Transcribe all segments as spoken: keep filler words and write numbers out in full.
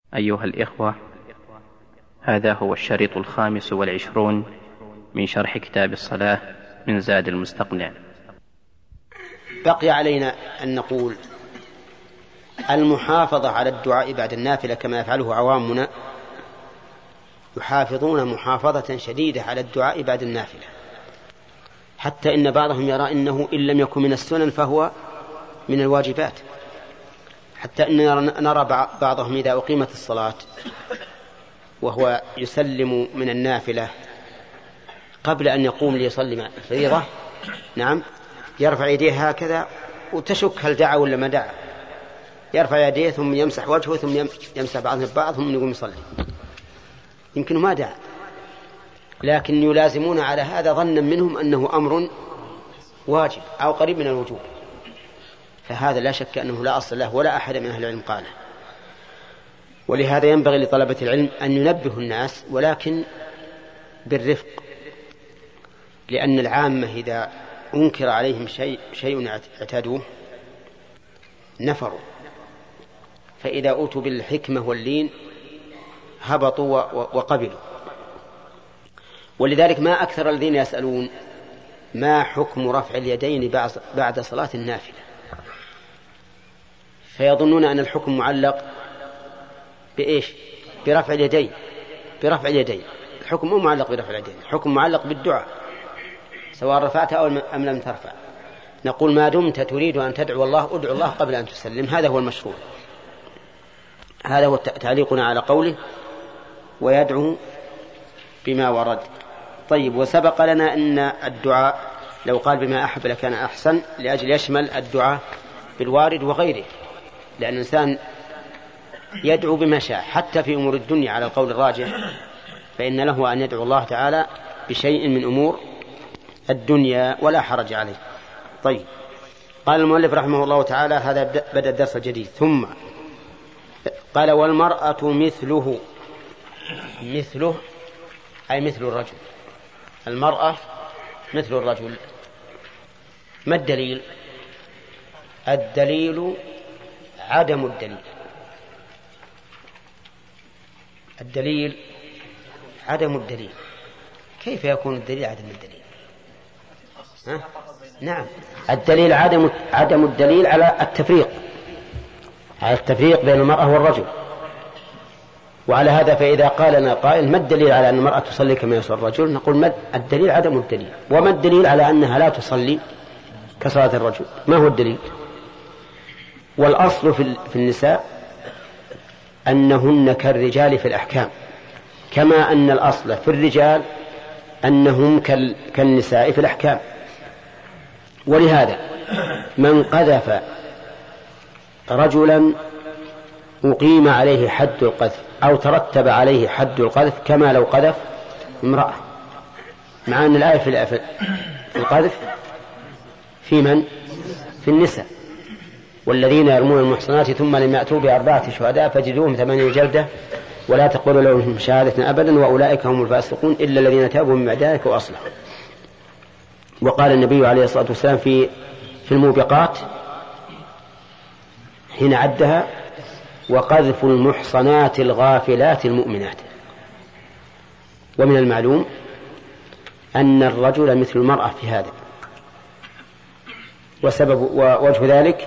أيها الإخوة، هذا هو الشريط الخامس والعشرون من شرح كتاب الصلاة من زاد المستقنع. بقي علينا أن نقول المحافظة على الدعاء بعد النافلة كما يفعله عوامنا، يحافظون محافظة شديدة على الدعاء بعد النافلة، حتى إن بعضهم يرى إنه إن لم يكن من السنن فهو من الواجبات، حتى إننا نرى بعضهم إذا أقيمت الصلاة وهو يسلم من النافلة قبل أن يقوم ليصلي الفريضة، نعم، يرفع يديه هكذا وتشك هل دعا ولا ما دعا، يرفع يديه ثم يمسح وجهه ثم يمسح بعضهم البعض ثم يقوم يصلي، يمكن ما دعا، لكن يلازمون على هذا ظنا منهم أنه أمر واجب أو قريب من الوجوب، فهذا لا شك أنه لا أصل له ولا أحد من أهل العلم قاله. ولهذا ينبغي لطلبة العلم أن ينبهوا الناس، ولكن بالرفق، لأن العامة إذا أنكر عليهم شيء شيء اعتادوه نفروا، فإذا أوتوا بالحكمة واللين هبطوا وقبلوا. ولذلك ما أكثر الذين يسألون ما حكم رفع اليدين بعد صلاة النافلة، فيظنون أن الحكم معلق بإيش؟ برفع اليدين. برفع اليدين الحكم مو معلق برفع اليدين، الحكم معلق بالدعاء سواء رفعت أو أم لم ترفع. نقول ما دمت تريد أن تدعو الله ادعو الله قبل أن تسلم، هذا هو المشروع، هذا هو تعليقنا على قوله ويدعو بما ورد. طيب، وسبق لنا أن الدعاء لو قال بما أحب لكان أحسن، لأجل يشمل الدعاء بالوارد وغيره، لأن الإنسان يدعو بما شاء حتى في أمور الدنيا على القول الراجح، فإن له أن يدعو الله تعالى بشيء من أمور الدنيا ولا حرج عليه. طيب، قال المؤلف رحمه الله تعالى، هذا بدأ الدرس الجديد، ثم قال والمرأة مثله. مثله أي مثل الرجل، المرأة مثل الرجل. ما الدليل؟ الدليل عدم الدليل. الدليل عدم الدليل. كيف يكون الدليل عدم الدليل؟ ها؟ نعم، الدليل عدم عدم الدليل على التفريق، على التفريق بين المرأة والرجل. وعلى هذا فإذا قال لنا قائل ما الدليل على أن المرأة تصلي كما يصلي الرجل، نقول ما الدليل عدم الدليل. وما الدليل على أنها لا تصلي كصلاة الرجل؟ ما هو الدليل؟ والأصل في النساء أنهن كالرجال في الأحكام، كما أن الأصل في الرجال أنهم كالنساء في الأحكام. ولهذا من قذف رجلا أقيم عليه حد القذف أو ترتب عليه حد القذف كما لو قذف امرأة، مع أن الآية في القذف في من؟ في النساء. والذين يرمون المحصنات ثم لم يأتوا بأربعة شهداء فجلدوهم ثمانين جلدة ولا تقبلوا لهم شهادة أبدا وأولئك هم الفاسقون إلا الذين تابوا من بعد ذلك وأصلحوا. وقال النبي عليه الصلاة والسلام في في الموبقات حين عدها: وقذف المحصنات الغافلات المؤمنات. ومن المعلوم أن الرجل مثل المرأة في هذا، وسبب ووجه ذلك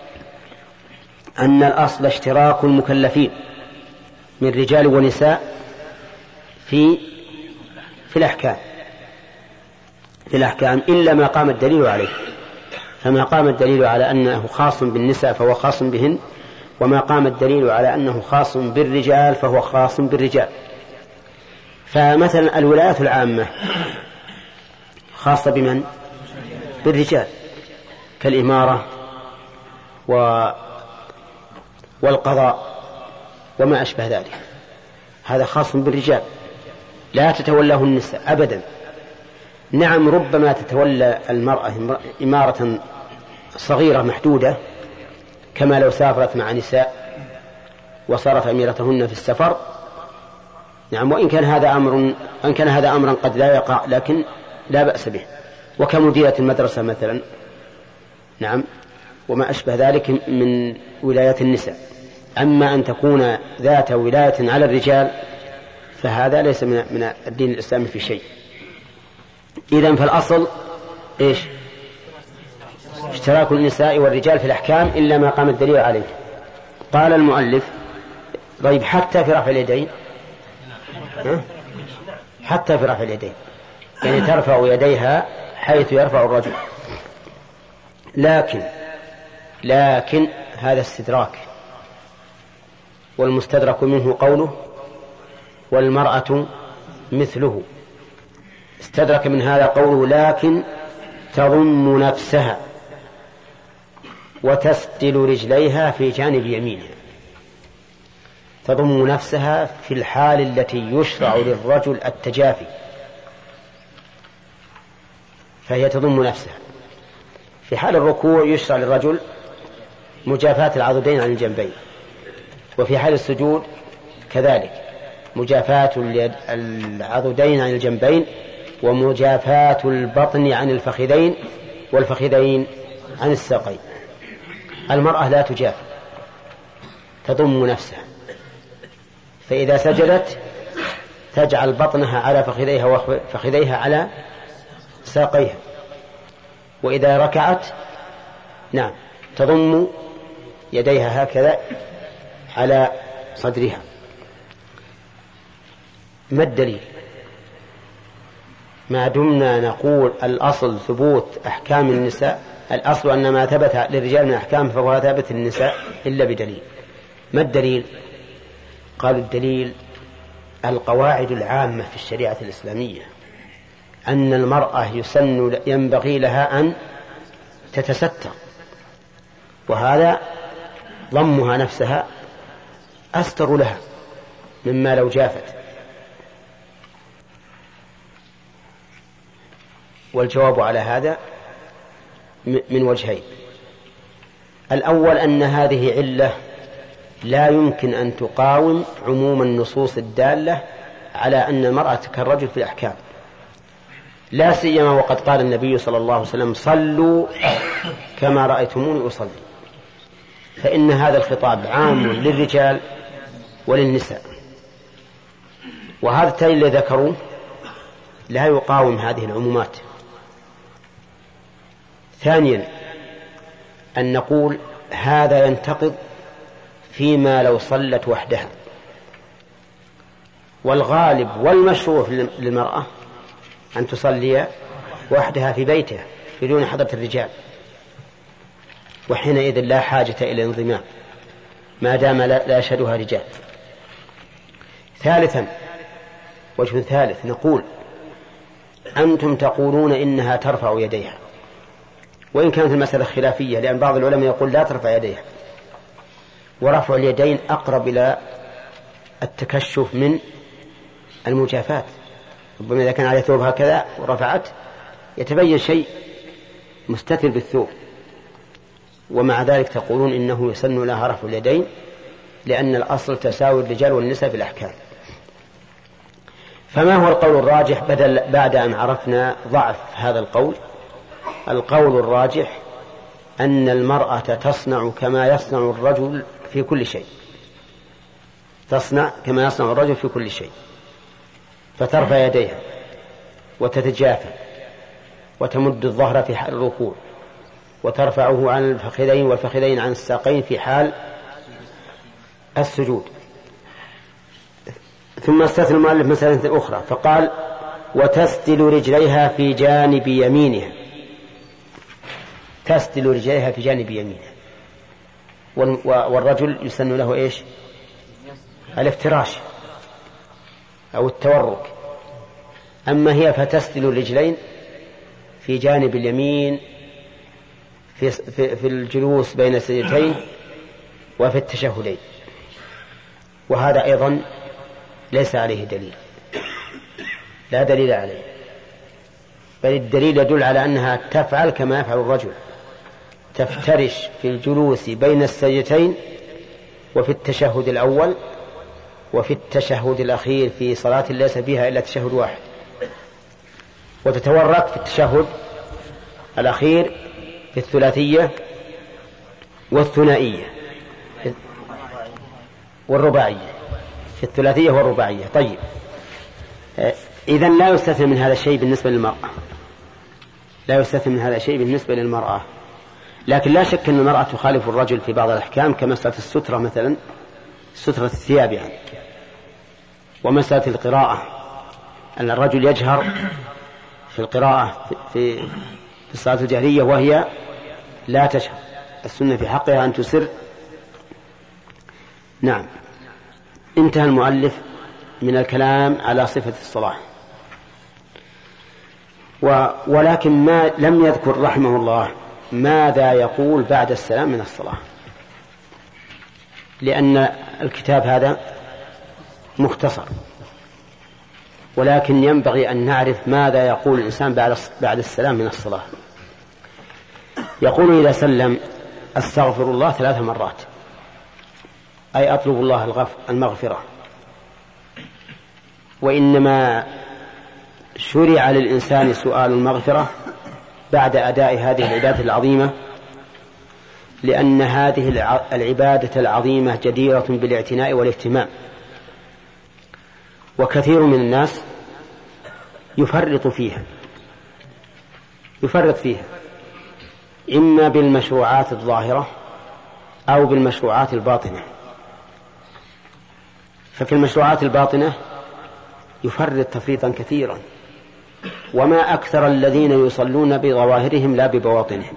أن الأصل اشتراك المكلفين من رجال ونساء في في الأحكام في الأحكام إلا ما قام الدليل عليه. فما قام الدليل على أنه خاص بالنساء فهو خاص بهن، وما قام الدليل على أنه خاص بالرجال فهو خاص بالرجال. فمثلا الولايات العامة خاصة بمن؟ بالرجال، كالإمارة والقضاء وما أشبه ذلك، هذا خاص بالرجال لا تتولاه النساء أبدا. نعم، ربما تتولى المرأة إمارة صغيرة محدودة، كما لو سافرت مع نساء وصرف أميرتهن في السفر، نعم، وإن كان هذا أمر إن كان هذا أمرا قد لا يقع لكن لا بأس به، وكمديرة المدرسة مثلا، نعم، وما أشبه ذلك من ولايات النساء. أما أن تكون ذات ولاية على الرجال فهذا ليس من الدين الإسلامي في شيء. إذن فالأصل إيش؟ اشتراك النساء والرجال في الأحكام إلا ما قام الدليل عليه. قال المؤلف طيب حتى في رفع اليدين، حتى في رفع اليدين يعني ترفع يديها حيث يرفع الرجل، لكن لكن هذا استدراك، والمستدرك منه قوله والمرأة مثله. استدرك من هذا قوله لكن تضم نفسها وتسدل رجليها في جانب يمينها. تضم نفسها في الحال التي يشرع للرجل التجافي، فهي تضم نفسها. في حال الركوع يشرع للرجل مجافاة العضدين عن الجنبين، وفي حال السجود كذلك مجافاة العضدين عن الجنبين ومجافاة البطن عن الفخذين والفخذين عن الساقين. المرأة لا تجافي، تضم نفسها، فإذا سجدت تجعل بطنها على فخذيها وفخذيها على ساقيها، وإذا ركعت نعم تضم يديها هكذا على صدرها. ما الدليل؟ ما دمنا نقول الأصل ثبوت أحكام النساء، الأصل أن ما ثبت للرجال من أحكام فهو ثابت للنساء إلا بدليل. ما الدليل؟ قالوا الدليل القواعد العامة في الشريعة الإسلامية أن المرأة يسن ينبغي لها أن تتستر، وهذا ضمها نفسها أستر لها مما لو جافت. والجواب على هذا من وجهين. الأول أن هذه علة لا يمكن أن تقاوم عموم النصوص الدالة على أن المرأة كالرجل في الأحكام، لا سيما وقد قال النبي صلى الله عليه وسلم صلوا كما رأيتموني أصلي، فإن هذا الخطاب عام للرجال وللنساء، وهذا التالي الذي ذكروه لا يقاوم هذه العمومات. ثانيا أن نقول هذا ينتقض فيما لو صلت وحدها، والغالب والمشروع للمرأة أن تصلي وحدها في بيتها بدون حضرة الرجال، وحينئذ لا حاجة إلى انضمام ما دام لا يشهدها رجال. ثالثا وجه ثالث نقول أنتم تقولون إنها ترفع يديها، وإن كانت المسألة خلافية، لأن بعض العلماء يقول لا ترفع يديها، ورفع اليدين أقرب إلى التكشف من المجافات. ربما إذا كان على ثوب هكذا ورفعت يتبين شيء مستتر بالثوب، ومع ذلك تقولون إنه يسن لها رفع اليدين لأن الأصل تساوي الرجال والنساء في الأحكام. فما هو القول الراجح بدل بعد أن عرفنا ضعف هذا القول؟ القول الراجح أن المرأة تصنع كما يصنع الرجل في كل شيء، تصنع كما يصنع الرجل في كل شيء، فترفع يديها وتتجافى وتمد الظهر في حال الركوع وترفعه عن الفخذين والفخذين عن الساقين في حال السجود. ثم استثنى المؤلف مسألة أخرى فقال وتسدل رجليها في جانب يمينها. تسدل رجليها في جانب يمينها، والرجل يسن له إيش؟ الافتراش أو التورك. أما هي فتسدل الرجلين في جانب اليمين في, في, في الجلوس بين السجدتين وفي التشهدين، وهذا أيضا ليس عليه دليل، لا دليل عليه، بل الدليل يدل على أنها تفعل كما يفعل الرجل، تفترش في الجلوس بين السجدتين وفي التشهد الأول وفي التشهد الأخير في صلاة ليس فيها إلا تشهد واحد، وتتورك في التشهد الأخير في الثلاثية والثنائية والرباعية، في الثلاثية والرباعية. طيب، إذن لا يستثنى من هذا الشيء بالنسبة للمرأة، لا يستثنى من هذا الشيء بالنسبة للمرأة، لكن لا شك أن المرأة تخالف الرجل في بعض الأحكام، كمسألة السترة مثلا، سترة الثياب يعني، ومسألة القراءة، أن الرجل يجهر في القراءة في في الصلاة الجهرية وهي لا تشهر، السنة في حقها أن تسر. نعم. انتهى المؤلف من الكلام على صفة الصلاة، ولكن ما لم يذكر رحمه الله ماذا يقول بعد السلام من الصلاة، لأن الكتاب هذا مختصر، ولكن ينبغي أن نعرف ماذا يقول الإنسان بعد السلام من الصلاة. يقول إذا سلم: أستغفر الله ثلاث مرات، أي أطلب الله المغفرة. وإنما شرع للإنسان سؤال المغفرة بعد أداء هذه العبادة العظيمة، لأن هذه العبادة العظيمة جديرة بالاعتناء والاهتمام، وكثير من الناس يفرط فيها يفرط فيها إما بالمشروعات الظاهرة أو بالمشروعات الباطنة. ففي المشروعات الباطنة يفرط تفريطا كثيرا، وما أكثر الذين يصلون بظواهرهم لا ببواطنهم،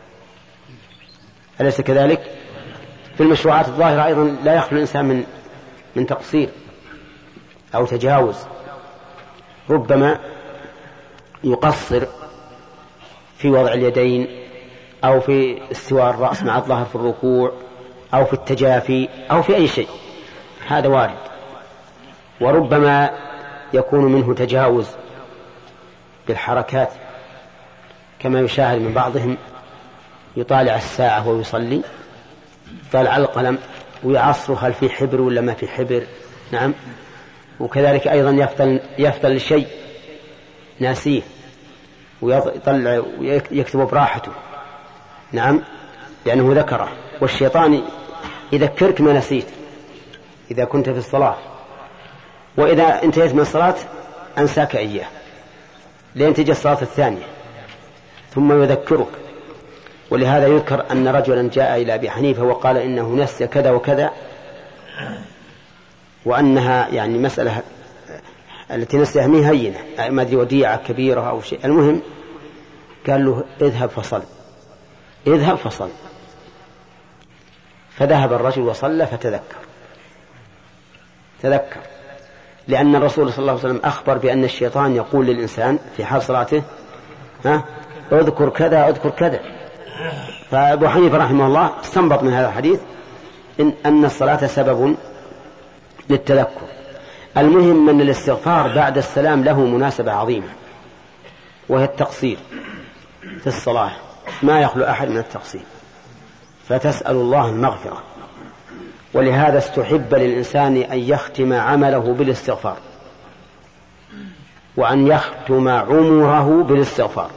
أليس كذلك؟ في المشروعات الظاهرة أيضا لا يخلو الإنسان من من تقصير أو تجاوز، ربما يقصر في وضع اليدين، أو في استواء الرأس مع الظهر في الركوع، أو في التجافي، أو في أي شيء، هذا وارد. وربما يكون منه تجاوز بالحركات، كما يشاهد من بعضهم يطالع الساعة ويصلي، يطالع القلم ويعصر هل في حبر ولا ما في حبر. نعم. وكذلك أيضا يفتل, يفتل الشيء ناسيه ويطلع ويكتب براحته. نعم، لأنه ذكره، والشيطان يذكرك ما نسيت إذا كنت في الصلاة، وإذا انتهيت من الصلاة أنساك إياه لين تجي الصلاة الثانية ثم يذكرك. ولهذا يذكر أن رجلا جاء إلى أبي حنيفة وقال إنه نسي كذا وكذا، وأنها يعني مسألة التي نسيها مي هينة، ما أدري وديعة كبيرة أو شيء. المهم قال له: اذهب فصل، اذهب فصل. فذهب الرجل وصلى فتذكر تذكر لأن الرسول صلى الله عليه وسلم أخبر بأن الشيطان يقول للإنسان في حال صلاته: ها اذكر كذا اذكر كذا. فأبو حنيفة رحمه الله استنبط من هذا الحديث إن, أن الصلاة سبب للتذكر. المهم أن الاستغفار بعد السلام له مناسبة عظيمة، وهي التقصير في الصلاة، ما يخلو أحد من التقصير، فتسأل الله المغفرة. ولهذا استحب للإنسان أن يختم عمله بالاستغفار، وأن يختم عمره بالاستغفار.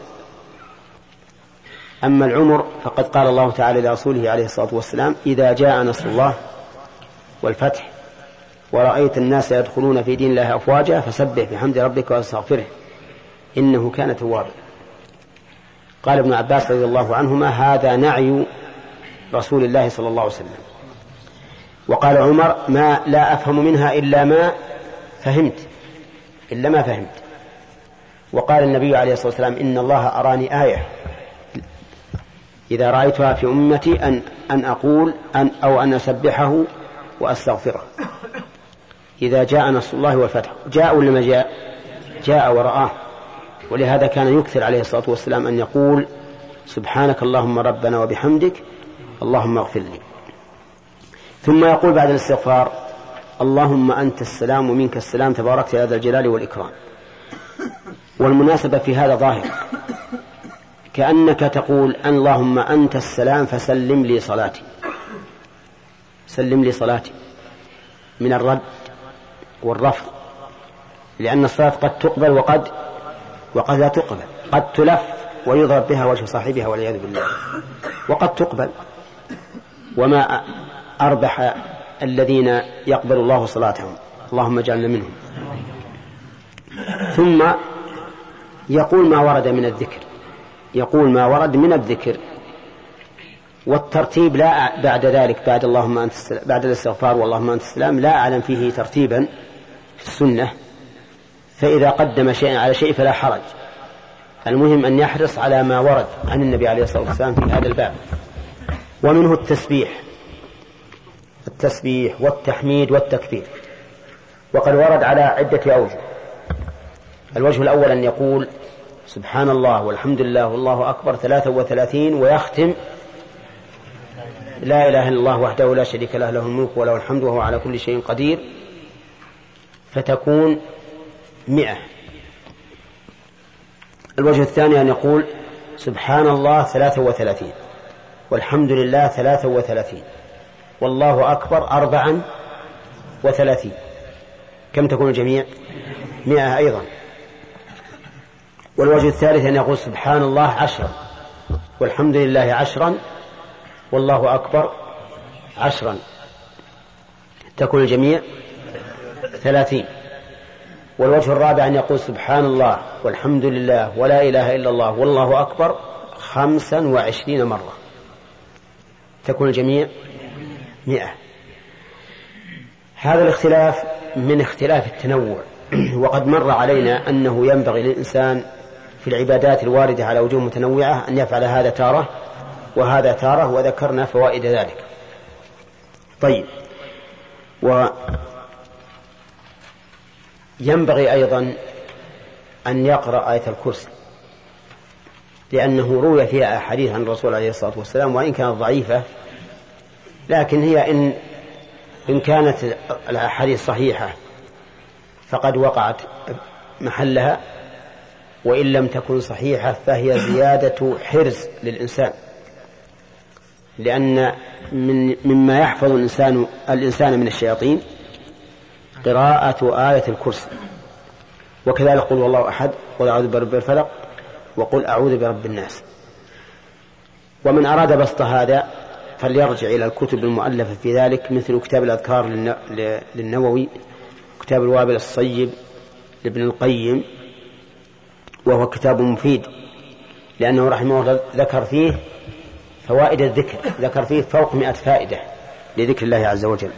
أما العمر فقد قال الله تعالى لرسوله عليه الصلاة والسلام: إذا جاء نصر الله والفتح ورأيت الناس يدخلون في دين الله أفواجا فسبح بحمد ربك واستغفره إنه كان توابا. قال ابن عباس رضي الله عنهما: هذا نعي رسول الله صلى الله عليه وسلم. وقال عمر: ما لا أفهم منها إلا ما فهمت إلا ما فهمت. وقال النبي عليه الصلاة والسلام: إن الله أراني آية إذا رأيتها في أمتي أن, أن أقول أن أو أن أسبحه وأستغفره. إذا جاء نصر الله والفتح، جاء ولا ما جاء؟ جاء ورآه. ولهذا كان يكثر عليه الصلاة والسلام أن يقول: سبحانك اللهم ربنا وبحمدك اللهم اغفر لي. ثم يقول بعد الاستغفار: اللهم أنت السلام ومنك السلام تباركت يا ذا الجلال والإكرام. والمناسبة في هذا ظاهر، كأنك تقول: اللهم أنت السلام فسلم لي صلاتي، سلم لي صلاتي من الرد والرفض، لأن الصلاة قد تقبل وقد وقد لا تقبل، قد تلف ويضرب بها وجه صاحبها والعياذ بالله، وقد تقبل. وما أربح الذين يقبل الله صلاتهم، اللهم اجعلنا منهم. ثم يقول ما ورد من الذكر، يقول ما ورد من الذكر، والترتيب لا بعد ذلك بعد اللهم أنت السلام، بعد الاستغفار واللهم أنت السلام لا أعلم فيه ترتيبا في السنة، فإذا قدم شيئا على شيء فلا حرج، المهم أن يحرص على ما ورد عن النبي عليه الصلاة والسلام في هذا الباب. ومنه التسبيح التسبيح والتحميد والتكبير، وقد ورد على عدة أوجه. الوجه الأول أن يقول سبحان الله والحمد لله والله أكبر ثلاثة وثلاثين، ويختم لا إله إلا الله وحده لا شريك له له الملك وله الحمد وهو على كل شيء قدير، فتكون مئة. الوجه الثاني أن يقول سبحان الله ثلاثة وثلاثين والحمد لله ثلاثة وثلاثين والله أكبر أربعا وثلاثين، كم تكون الجميع؟ مئة أيضا. والوجه الثالث أن يقول سبحان الله عشرا والحمد لله عشرا والله أكبر عشرا، تكون الجميع ثلاثين. والوجه الرابع أن يقول سبحان الله والحمد لله ولا إله إلا الله والله أكبر خمسا وعشرين مرة، تكون الجميع مئة. هذا الاختلاف من اختلاف التنوع، وقد مر علينا أنه ينبغي للإنسان في العبادات الواردة على وجوه متنوعة أن يفعل هذا تارة وهذا تارة، وذكرنا فوائد ذلك. طيب، وينبغي أيضا أن يقرأ آية الكرسي، لأنه روي فيها أحاديث عن الرسول عليه الصلاة والسلام، وإن كانت ضعيفة لكن هي إن, إن كانت الأحاديث صحيحة فقد وقعت محلها، وإن لم تكن صحيحة فهي زيادة حرز للإنسان، لأن من مما يحفظ الإنسان الإنسان من الشياطين قراءة آية الكرسي، وكذلك قل والله أحد، قل أعوذ برب الفلق، وقل أعوذ برب الناس. ومن أراد بسط هذا فليرجع إلى الكتب المؤلفة في ذلك، مثل كتاب الأذكار للنووي، كتاب الوابل الصيب لابن القيم، وهو كتاب مفيد لأنه رحمه الله ذكر فيه فوائد الذكر، ذكر فيه فوق مئة فائدة لذكر الله عز وجل.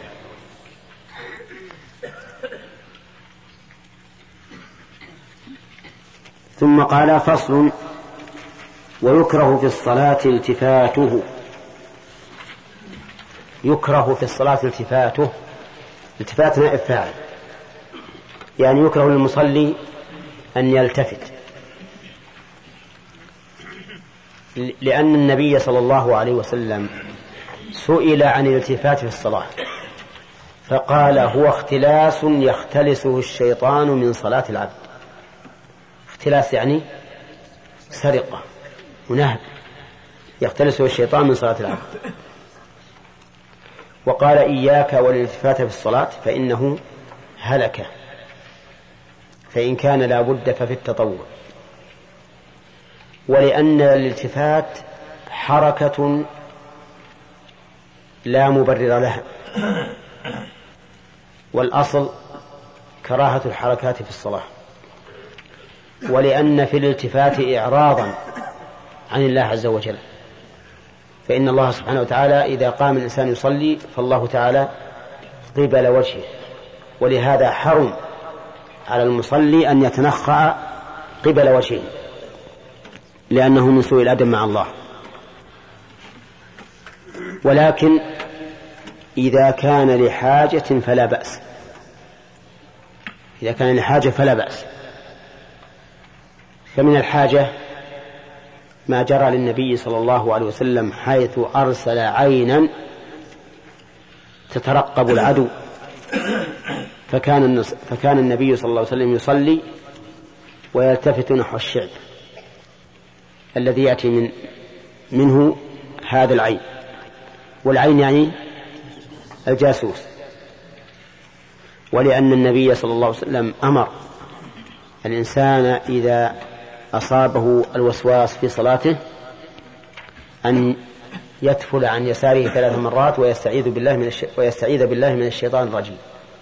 ثم قال فصل: ويكره في الصلاة التفاته. يكره في الصلاة التفاته، التفات نائب فاعل، يعني يكره للمصلي أن يلتفت، لأن النبي صلى الله عليه وسلم سئل عن الالتفات في الصلاة فقال: هو اختلاس يختلسه الشيطان من صلاة العبد. اختلاس يعني سرقة ونهب، يختلسه الشيطان من صلاة العبد. وقال: إياك والالتفات في الصلاة فإنه هلكة، فإن كان لا بد ففي التطوع. ولأن الالتفات حركة لا مبرر لها، والأصل كراهة الحركات في الصلاة. ولأن في الالتفات إعراضا عن الله عز وجل، فإن الله سبحانه وتعالى إذا قام الإنسان يصلي فالله تعالى قبل وجهه، ولهذا حرم على المصلي أن يتنخع قبل وجهه، لأنه من سوء الأدب مع الله. ولكن إذا كان لحاجة فلا بأس، إذا كان لحاجة فلا بأس. فمن الحاجة ما جرى للنبي صلى الله عليه وسلم حيث أرسل عينا تترقب العدو، فكان, فكان النبي صلى الله عليه وسلم يصلي ويلتفت نحو الشعب الذي يأتي من منه هذا العين، والعين يعني الجاسوس. ولأن النبي صلى الله عليه وسلم أمر الإنسان إذا أصابه الوسواس في صلاته أن يتفل عن يساره ثلاث مرات ويستعيذ بالله من الش... ويستعيذ بالله من الشيطان الرجيم.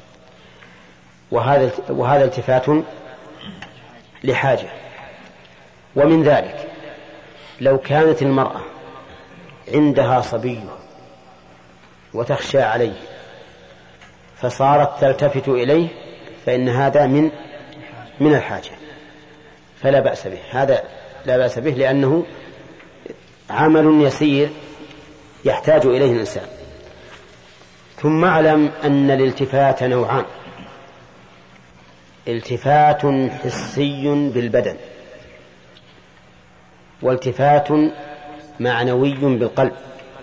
وهذا وهذا التفات لحاجة. ومن ذلك لو كانت المرأة عندها صبي وتخشى عليه فصارت تلتفت إليه فإن هذا من من الحاجة فلا بأس به، هذا لا بأس به لأنه عمل يسير يحتاج إليه الإنسان. ثم اعلم أن الالتفات نوعان: التفات حسي بالبدن، والتفات معنوي بالقلب.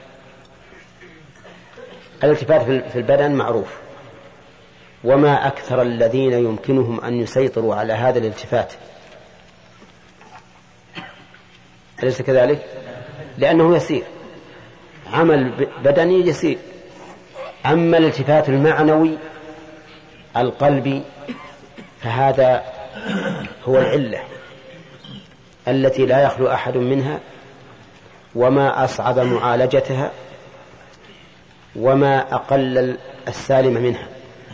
الالتفات في البدن معروف، وما أكثر الذين يمكنهم أن يسيطروا على هذا الالتفات، أليس كذلك؟ لأنه يسير، عمل بدني يسير. أما الالتفات المعنوي القلبي فهذا هو العلة التي لا يخلو أحد منها، وما أصعب معالجتها وما أقل السالم منها.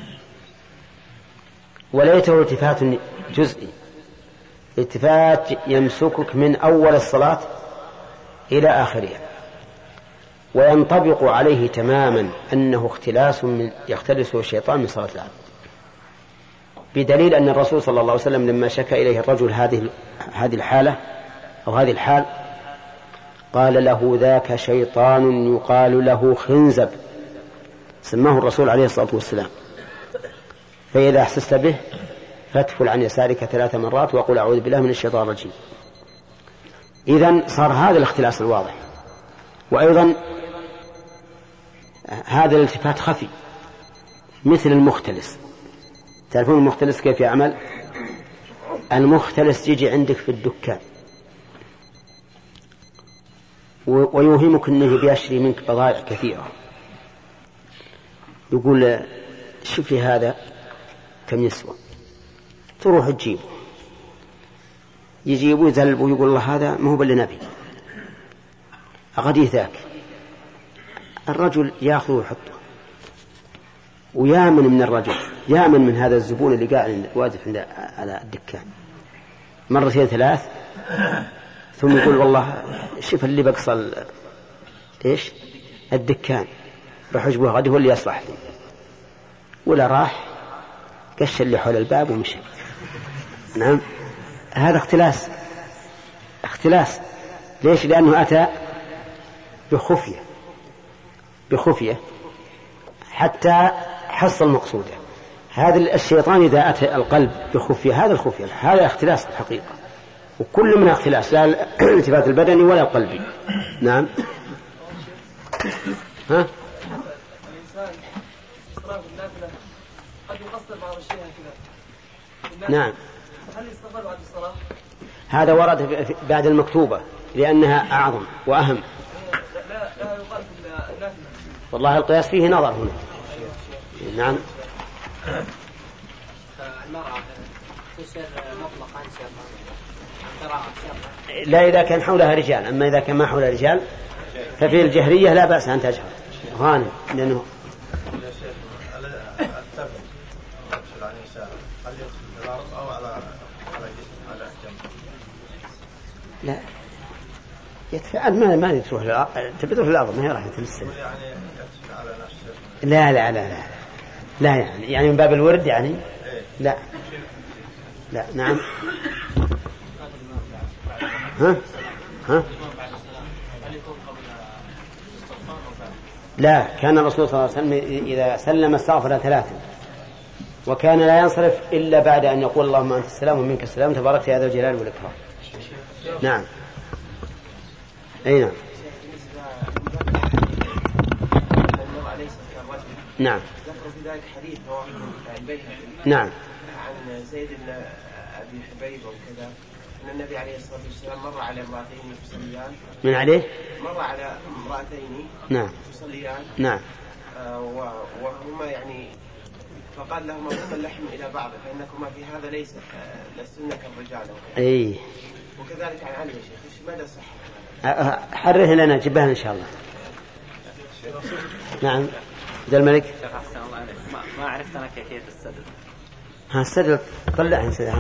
وليته التفات جزئي، التفات يمسكك من أول الصلاة إلى آخرها، وينطبق عليه تماما أنه اختلاس من يختلسه الشيطان من صلاة العبد، بدليل أن الرسول صلى الله عليه وسلم لما شكى إليه الرجل هذه هذه الحالة أو هذه الحال قال له: ذاك شيطان يقال له خنزب، سماه الرسول عليه الصلاة والسلام. فإذا أحسست به فاتفل عن يسارك ثلاث مرات وقل أعوذ بالله من الشيطان الرجيم. إذن صار هذا الاختلاس الواضح. وأيضا هذا الالتفات خفي مثل المختلس. تعرفون المختلس كيف يعمل؟ المختلس يجي عندك في الدكان ويوهمك أنه بيشري منك بضائع كثيرة، يقول: شوف لي هذا كم يسوى، تروح تجيبه، يجيبه يذلب ويقول: الله هذا ما هو باللي نبي، أغدي ذاك. الرجل يأخذ ويحطه ويامن من الرجل، يامن من هذا الزبون اللي قاعد واقف عند على الدكان مرتين ثلاث، ثم يقول: والله شوف اللي بقصل إيش الدكان بحجبه غدي هو اللي يصلح لي. ولا راح قش اللي حول الباب ومشي. نعم، هذا اختلاس. اختلاس ليش؟ لأنه أتى بخفية بخفية حتى حصل مقصوده. هذا الشيطان إذا أتى القلب بخفية، هذا الخفية هذا اختلاس الحقيقة، وكل من اختلاس، لا الالتفات البدني ولا القلبي. نعم. ها؟ نعم. هذا ورد بعد المكتوبة لأنها أعظم وأهم. والله القياس فيه نظر هنا. نعم. المرأة تصير مطلقا لا إذا كان حولها رجال، أما إذا كان ما حولها رجال ففي الجهرية لا بأس أن تجهر غانم، لأنه لا يتفعل ما ما تروح الأرض، تبي تروح الأرض ما هي راح تلسل. لا لا لا لا لا يعني يعني من باب الورد يعني لا لا. نعم. ها ها لا، كان الرسول صلى الله عليه وسلم إذا سلم استغفر ثلاثا، وكان لا ينصرف إلا بعد أن يقول: اللهم أنت السلام ومنك السلام تبارك يا ذا الجلال والإكرام. نعم. أي نعم. نعم. ذكر في ذلك حديث رواه البيهقي نعم عن زيد بن أبي حبيب وكذا أن النبي عليه الصلاة والسلام مر على امرأتين يصليان. من عليه؟ مر على امرأتين نعم يصليان. نعم. آه وهما يعني فقال لهما: هما اللحم إلى بعض فإنكما في هذا ليس آه لستن كالرجال. أي. وكذلك عن علي يا شيخ، ماذا صح؟ حرره لنا جبهنا إن شاء الله. نعم عبد الملك. شيخ أحسن الله عليك، ما عرفت أنا كيفية السدل. ها السدل طلع سدل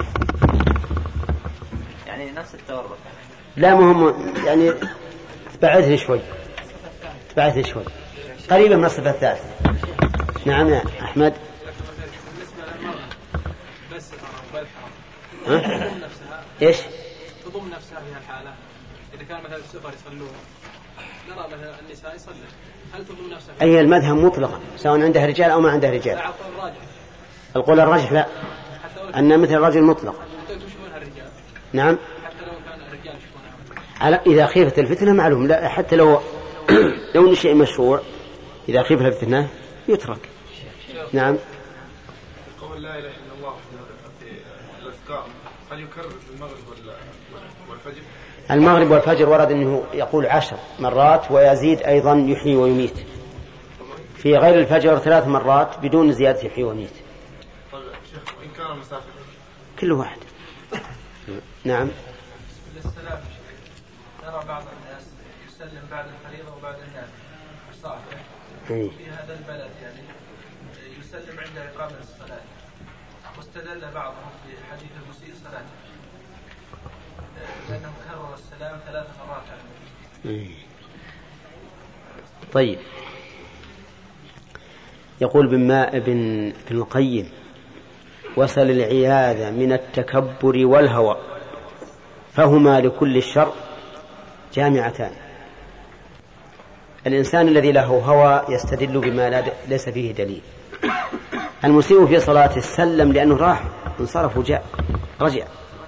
يعني نفس التورط. لا مهم يعني تبعده شوي تبعده شوي قريبة من الصفة الثالثة. نعم يا أحمد. ها؟ إيش؟ تضم نفسها في الحالة إذا كان مثلا السفر يصلون نرى مثلا النساء يصلي هل تضم نفسها؟ أي المذهب مطلقا سواء عندها رجال أو ما عندها رجال. القول الراجح لا أن مثل الرجل مطلقا. نعم حتى لو كان الرجال على إذا خيفت الفتنة معلوم لا حتى لو لو شيء مشروع إذا خيفت الفتنة يترك. نعم. قول لا إله إلا الله في الأذكار هل يكرر في المغرب والفجر؟ المغرب والفجر ورد أنه يقول عشر مرات ويزيد أيضا يحيي ويميت. في غير الفجر ثلاث مرات بدون زيادة يحيي ويميت. إن كان مسافر كل واحد. نعم. للسلام نرى بعض الناس يسلم بعد الفريضة وبعد النافلة صحيح في هذا البلد يعني يسلم عند إقامة الصلاة واستدل بعضهم بحديث المسيء صلاته لأنه كرر السلام ثلاث مرات عنه. طيب يقول ابن القيم وصل العياذة من التكبر والهوى فهما لكل الشر جامعتان. الإنسان الذي له هوى يستدل بما ليس فيه دليل. المسيء في صلاته سلم لأنه راح انصرف وجاء رجع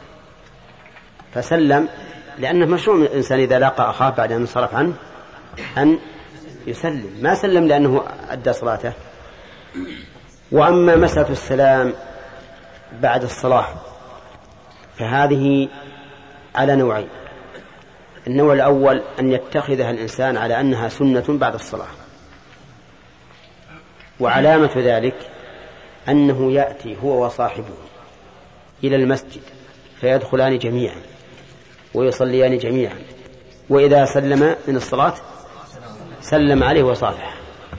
فسلم لأنه مشروع من الإنسان إذا لاقى أخاه بعد أن انصرف عنه أن يسلم ما سلم لأنه أدى صلاته. وأما مسألة السلام بعد الصلاة فهذه على نوعين. النوع الأول أن يتخذها الإنسان على أنها سنة بعد الصلاة وعلامة ذلك أنه يأتي هو وصاحبه إلى المسجد فيدخلان جميعا ويصليان جميعا وإذا سلم من الصلاة سلم عليه وصافح.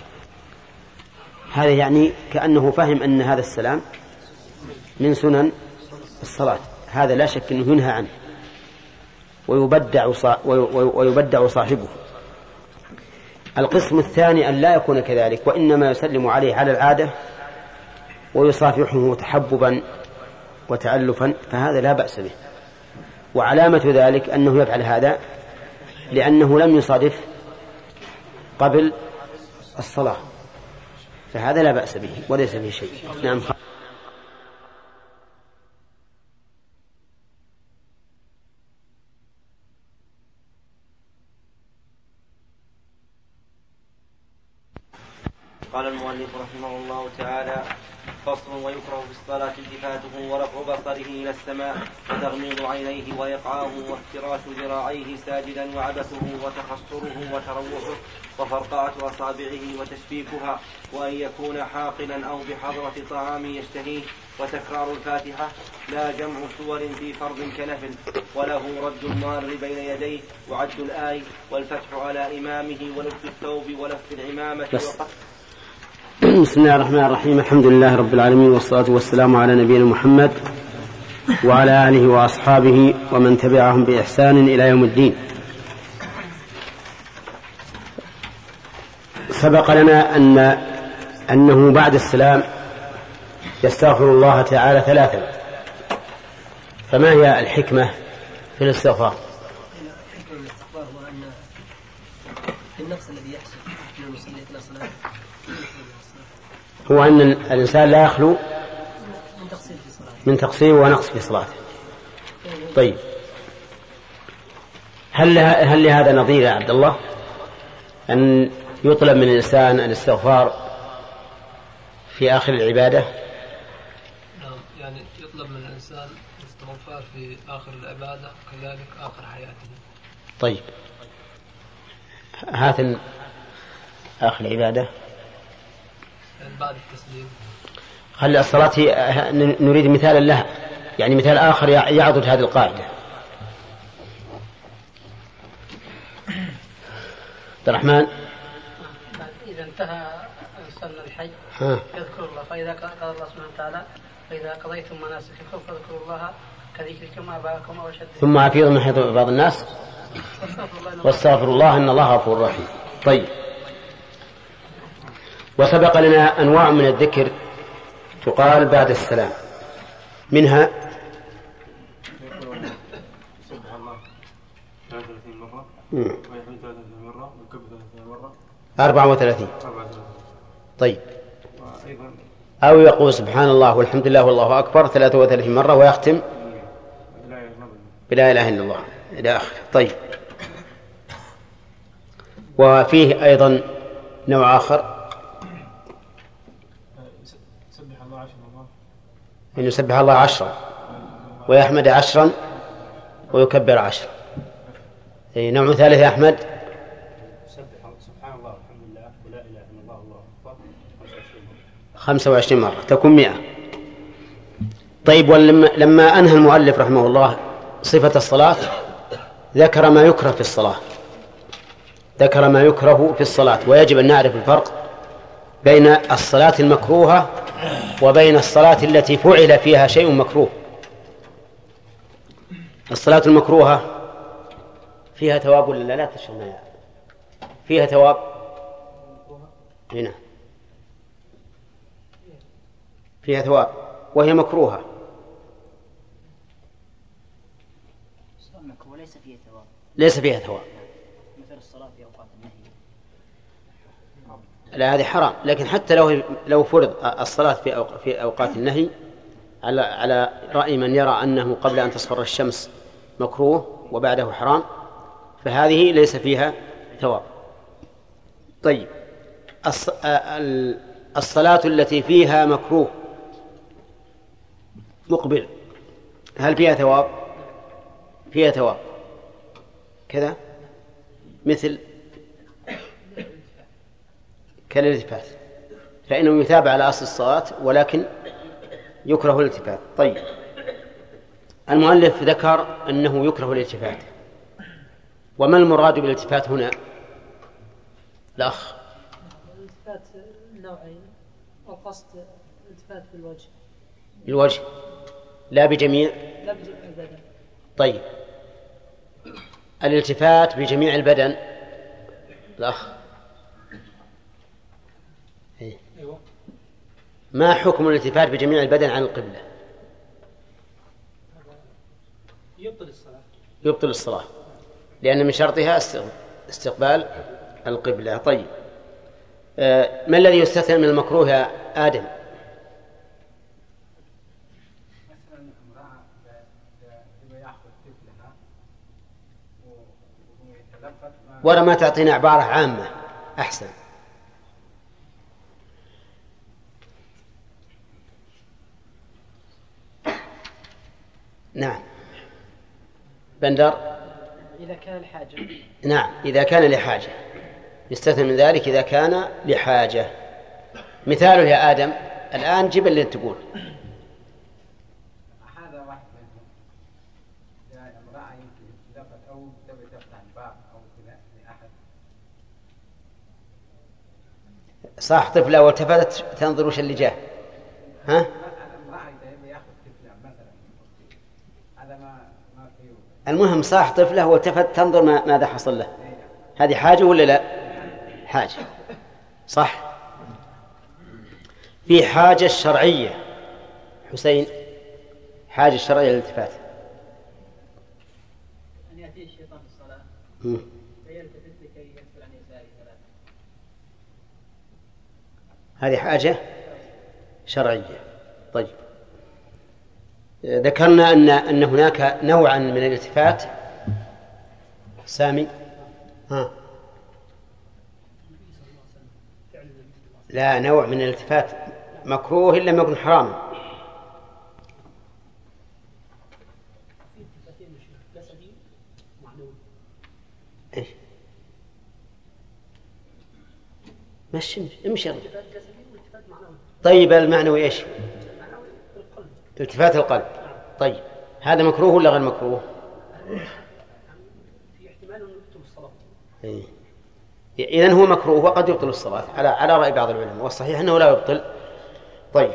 هذا يعني كأنه فهم أن هذا السلام من سنن الصلاة. هذا لا شك أنه ينهى عنه ويبدع ويبدع صاحبه. القسم الثاني أن لا يكون كذلك وإنما يسلم عليه على العادة ويصافحه تحببا وتألفا فهذا لا بأس به. وعلامة ذلك أنه يفعل هذا لأنه لم يصادف قبل الصلاة فهذا لا بأس به وليس به شيء. نعم. قال المؤلف رحمه الله تعالى فصل ويكره في الصلاة التفاته ورفع بصره إلى السماء وتغميض عينيه وإقعاءه وافتراش ذراعيه ساجدا وعبثه وتخصره وتروحه وفرقعة أصابعه وتشبيكها وأن يكون حاقنا أو بحضرة طعام يشتهيه وتكرار الفاتحة لا جمع سور في فرض كنفل وله رد المار بين يديه وعد الآي والفتح على إمامه ولف الثوب ولف العمامة وقف. بسم الله الرحمن الرحيم. الحمد لله رب العالمين والصلاة والسلام على نبينا محمد وعلى آله وأصحابه ومن تبعهم بإحسان إلى يوم الدين. سبق لنا أن أنه بعد السلام يستغفر الله تعالى ثلاثا فما هي الحكمة في الاستغفار؟ الحكمة من الاستغفار هو أن النقص الذي يحصل من المصلي إلى صلاة هو أن الإنسان لا يخلو من تقصير ونقص في صلاته. طيب هل هل لهذا نظير يا عبد الله أن يطلب من الإنسان الاستغفار في آخر العبادة؟ نعم يعني يطلب من الإنسان الاستغفار في آخر العبادة كذلك آخر حياته. طيب هات آخر العبادة بعد التسليم. خلي الصلاة نريد مثالا لها يعني مثال آخر يعضد هذه القاعدة. عبد الرحمن انتهى صلى الحج يذكر الله، فإذا قال الله سبحانه وتعالى فإذا قضيتم مناسككم فاذكروا الله كذكركم آباءكم أو أشد ثم أفيض من حيث بعض الناس واستغفر الله إن الله غفور رحيم. طيب، وسبق لنا أنواع من الذكر تقال بعد السلام، منها سبحان الله ثلاثة وثلاثين مرة ويحمد ثلاثة وثلاثين مرة ويكبر ثلاثة وثلاثين مرة أربعة وثلاثين. طيب، أو يقول سبحان الله والحمد لله والله أكبر ثلاثة وثلاثين مرة ويختم بلا إله إلا الله إلى آخره. طيب، وفيه أيضا نوع آخر أن يسبح الله عشرا ويحمد عشرا ويكبر عشرا. نوع ثالث يا أحمد سبحان الله والحمد لله ولا إله إلا الله والله أكبر خمسة وعشرين مرة تكون مئة. طيب، ولما أنهى المؤلف رحمه الله صفة الصلاة ذكر ما يكره في الصلاة ذكر ما يكره في الصلاة ويجب أن نعرف الفرق بين الصلاة المكروهة وبين الصلاة التي فعل فيها شيء مكروه. الصلاة المكروهة فيها ثواب ولا لا؟ لا تشرنا فيها ثواب هنا فيها ثواب وهي مكروهة وليس فيها ثواب ليس فيها ثواب مثل الصلاة في أوقات النهي. لا، هذه حرام. لكن حتى لو لو فرض الصلاة في في أوقات النهي على على رأي من يرى أنه قبل أن تصفر الشمس مكروه وبعده حرام، فهذه ليس فيها ثواب. طيب، الصلاة التي فيها مكروه مقبل هل فيها ثواب؟ فيها ثواب كذا، مثل كالالتفات، فإنه يتابع على أصل الصلاة ولكن يكره الالتفات. طيب، المؤلف ذكر أنه يكره الالتفات، وما المراد بالالتفات هنا؟ الأخ الالتفات نوعين، القصد الالتفات بالوجه بالوجه لا بجميع لا بجميع البدن. طيب، الالتفات بجميع البدن الأخ أيوة. ما حكم الالتفات بجميع البدن عن القبلة؟ يبطل الصلاة يبطل الصلاة لأن من شرطها استقبال القبلة. طيب، ما الذي يستثنى من المكروه يا آدم؟ ولا ما تعطينا عبارة عامة أحسن. نعم بندر. إذا كان لحاجة. نعم، إذا كان لحاجة يستثنى من ذلك إذا كان لحاجة. مثاله يا آدم الآن جيب اللي تقول. هذا واحد منهم يعني امرأة يمكن تلفت أو تبي تفتح الباب أو كذا لأحد. صح، طفلة والتفتت تنظر وش اللي جاء. ها؟ امرأة يبي يأخذ طفلة مثلا، هذا ما ما فيه. المهم صح طفلة والتفت تنظر ما ماذا حصل له. هذه حاجة ولا لا؟ حاجة صح. في حاجة الشرعية حسين، حاجة الشرعية للالتفات أن يأتي الشيطان في الصلاة فيلتفت لكي يكفر عن يساره ثلاثة. هذه حاجة شرعية. طيب، ذكرنا أن أن هناك نوعا من الالتفات. سامي ها. لا، نوع من الالتفات مكروه إلا ما يكون حراما. إيش؟ مشي امشي. طيب، المعنوي إيش؟ التفات القلب. طيب، هذا مكروه ولا غير مكروه؟ في احتمال أن يكتب الصلاة. إيه؟ إذن هو مكروه وقد يبطل الصلاة على على رأي بعض العلماء، والصحيح أنه لا يبطل. طيب،